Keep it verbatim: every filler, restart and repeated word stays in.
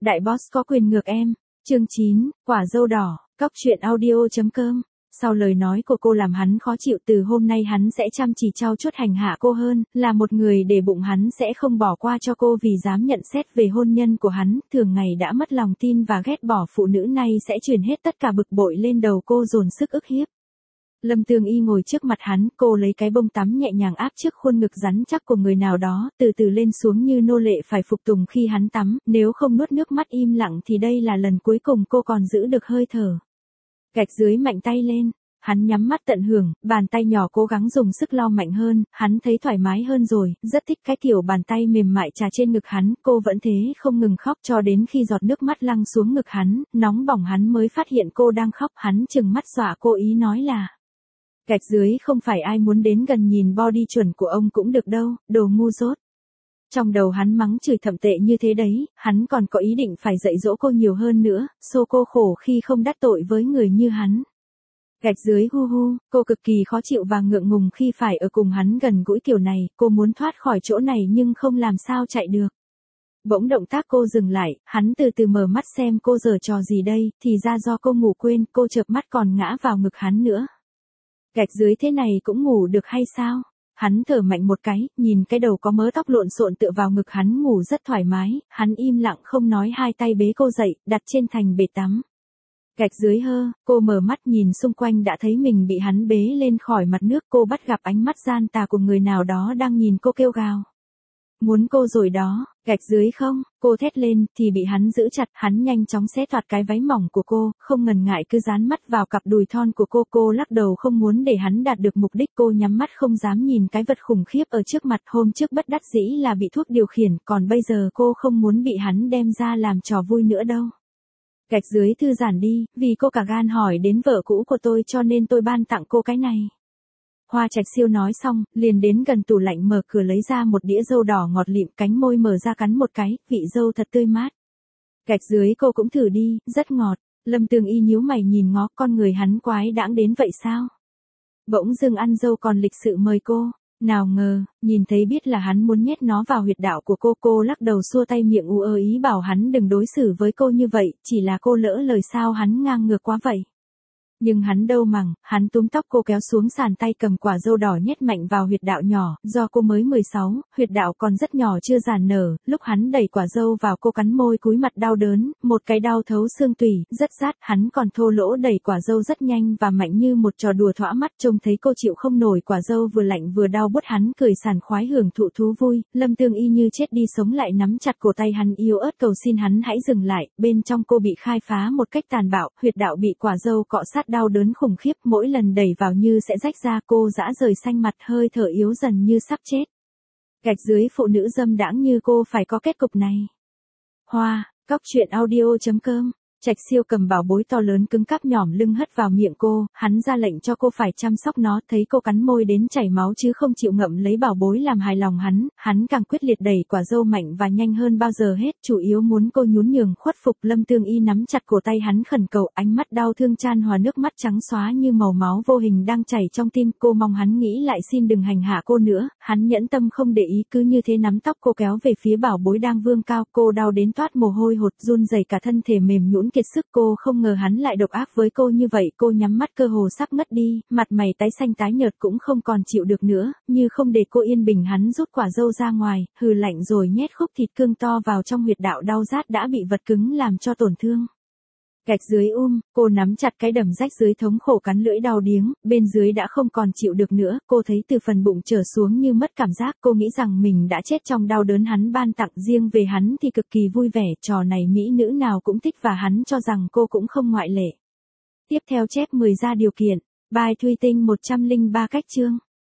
Đại boss có quyền ngược em. Chương chín, quả dâu đỏ, cóc truyện audio.com. Sau lời nói của cô làm hắn khó chịu, từ hôm nay hắn sẽ chăm chỉ trau chuốt hành hạ cô hơn, là một người để bụng hắn sẽ không bỏ qua cho cô vì dám nhận xét về hôn nhân của hắn, thường ngày đã mất lòng tin và ghét bỏ phụ nữ này sẽ chuyển hết tất cả bực bội lên đầu cô dồn sức ức hiếp. Lâm Tương Y ngồi trước mặt hắn, cô lấy cái bông tắm nhẹ nhàng áp trước khuôn ngực rắn chắc của người nào đó, từ từ lên xuống như nô lệ phải phục tùng khi hắn tắm, nếu không nuốt nước mắt im lặng thì đây là lần cuối cùng cô còn giữ được hơi thở. Gạch dưới mạnh tay lên, hắn nhắm mắt tận hưởng, bàn tay nhỏ cố gắng dùng sức lau mạnh hơn, hắn thấy thoải mái hơn rồi, rất thích cái kiểu bàn tay mềm mại trà trên ngực hắn, cô vẫn thế không ngừng khóc cho đến khi giọt nước mắt lăn xuống ngực hắn, nóng bỏng hắn mới phát hiện cô đang khóc, hắn trừng mắt dọa cô ý nói là: Gạch dưới không phải ai muốn đến gần nhìn body chuẩn của ông cũng được đâu, đồ ngu dốt. Trong đầu hắn mắng chửi thậm tệ như thế đấy, hắn còn có ý định phải dạy dỗ cô nhiều hơn nữa, xô cô khổ khi không đắc tội với người như hắn. Gạch dưới hu hu, cô cực kỳ khó chịu và ngượng ngùng khi phải ở cùng hắn gần gũi kiểu này, cô muốn thoát khỏi chỗ này nhưng không làm sao chạy được. Bỗng động tác cô dừng lại, hắn từ từ mở mắt xem cô giở trò gì đây, thì ra do cô ngủ quên, cô chợp mắt còn ngã vào ngực hắn nữa. Gạch dưới thế này cũng ngủ được hay sao? Hắn thở mạnh một cái, nhìn cái đầu có mớ tóc lộn xộn tựa vào ngực hắn ngủ rất thoải mái, hắn im lặng không nói, hai tay bế cô dậy, đặt trên thành bể tắm. Gạch dưới hơ, cô mở mắt nhìn xung quanh đã thấy mình bị hắn bế lên khỏi mặt nước, cô bắt gặp ánh mắt gian tà của người nào đó đang nhìn cô kêu gào. Muốn cô rồi đó, gạch dưới không, cô thét lên, thì bị hắn giữ chặt, hắn nhanh chóng xé toạc cái váy mỏng của cô, không ngần ngại cứ dán mắt vào cặp đùi thon của cô, cô lắc đầu không muốn để hắn đạt được mục đích, cô nhắm mắt không dám nhìn cái vật khủng khiếp ở trước mặt, hôm trước bất đắc dĩ là bị thuốc điều khiển, còn bây giờ cô không muốn bị hắn đem ra làm trò vui nữa đâu. Gạch dưới thư giãn đi, vì cô cả gan hỏi đến vợ cũ của tôi cho nên tôi ban tặng cô cái này. Hoa Trạch Siêu nói xong, liền đến gần tủ lạnh mở cửa lấy ra một đĩa dâu đỏ ngọt lịm, cánh môi mở ra cắn một cái, vị dâu thật tươi mát. Gạch dưới cô cũng thử đi, rất ngọt. Lâm Tương Y nhíu mày nhìn ngó, con người hắn quái đãng đến vậy sao? Bỗng dưng ăn dâu còn lịch sự mời cô. Nào ngờ, nhìn thấy biết là hắn muốn nhét nó vào huyệt đạo của cô, cô lắc đầu xua tay miệng u ơ ý bảo hắn đừng đối xử với cô như vậy, chỉ là cô lỡ lời sao hắn ngang ngược quá vậy. Nhưng hắn đâu màng, hắn túm tóc cô kéo xuống sàn, tay cầm quả dâu đỏ nhét mạnh vào huyệt đạo nhỏ, do cô mới mười sáu, huyệt đạo còn rất nhỏ chưa giàn nở, lúc hắn đẩy quả dâu vào cô cắn môi cúi mặt đau đớn, một cái đau thấu xương tủy, rất rát, hắn còn thô lỗ đẩy quả dâu rất nhanh và mạnh như một trò đùa thỏa mắt, trông thấy cô chịu không nổi quả dâu vừa lạnh vừa đau buốt, hắn cười sảng khoái hưởng thụ thú vui. Lâm Tương Y như chết đi sống lại nắm chặt cổ tay hắn yếu ớt cầu xin hắn hãy dừng lại, bên trong cô bị khai phá một cách tàn bạo, huyệt đạo bị quả dâu cọ sát đau đớn khủng khiếp, mỗi lần đẩy vào như sẽ rách ra, cô dã rời xanh mặt, hơi thở yếu dần như sắp chết. Gạch dưới phụ nữ dâm đãng như cô phải có kết cục này. Hoa, cóc truyện audio.com. Trạch Siêu cầm bảo bối to lớn cứng cáp nhỏm lưng hất vào miệng cô, hắn ra lệnh cho cô phải chăm sóc nó, thấy cô cắn môi đến chảy máu chứ không chịu ngậm lấy bảo bối làm hài lòng hắn, hắn càng quyết liệt đẩy quả dâu mạnh và nhanh hơn bao giờ hết, chủ yếu muốn cô nhún nhường khuất phục. Lâm Tương Y nắm chặt cổ tay hắn khẩn cầu, ánh mắt đau thương chan hòa nước mắt trắng xóa như màu máu vô hình đang chảy trong tim, cô mong hắn nghĩ lại xin đừng hành hạ cô nữa, hắn nhẫn tâm không để ý, cứ như thế nắm tóc cô kéo về phía bảo bối đang vươn cao, cô đau đến toát mồ hôi hột, run rẩy cả thân thể mềm nhũn kiệt sức, cô không ngờ hắn lại độc ác với cô như vậy, cô nhắm mắt cơ hồ sắp ngất đi, mặt mày tái xanh tái nhợt cũng không còn chịu được nữa, như không để cô yên bình hắn rút quả dâu ra ngoài, hừ lạnh rồi nhét khúc thịt cương to vào trong huyệt đạo đau rát đã bị vật cứng làm cho tổn thương. Gạch dưới um, cô nắm chặt cái đầm rách dưới thống khổ cắn lưỡi đau điếng, bên dưới đã không còn chịu được nữa, cô thấy từ phần bụng trở xuống như mất cảm giác, cô nghĩ rằng mình đã chết trong đau đớn hắn ban tặng, riêng về hắn thì cực kỳ vui vẻ, trò này mỹ nữ nào cũng thích và hắn cho rằng cô cũng không ngoại lệ. Tiếp theo chép mười ra điều kiện, bài Thuy Tinh một trăm lẻ ba cách chương.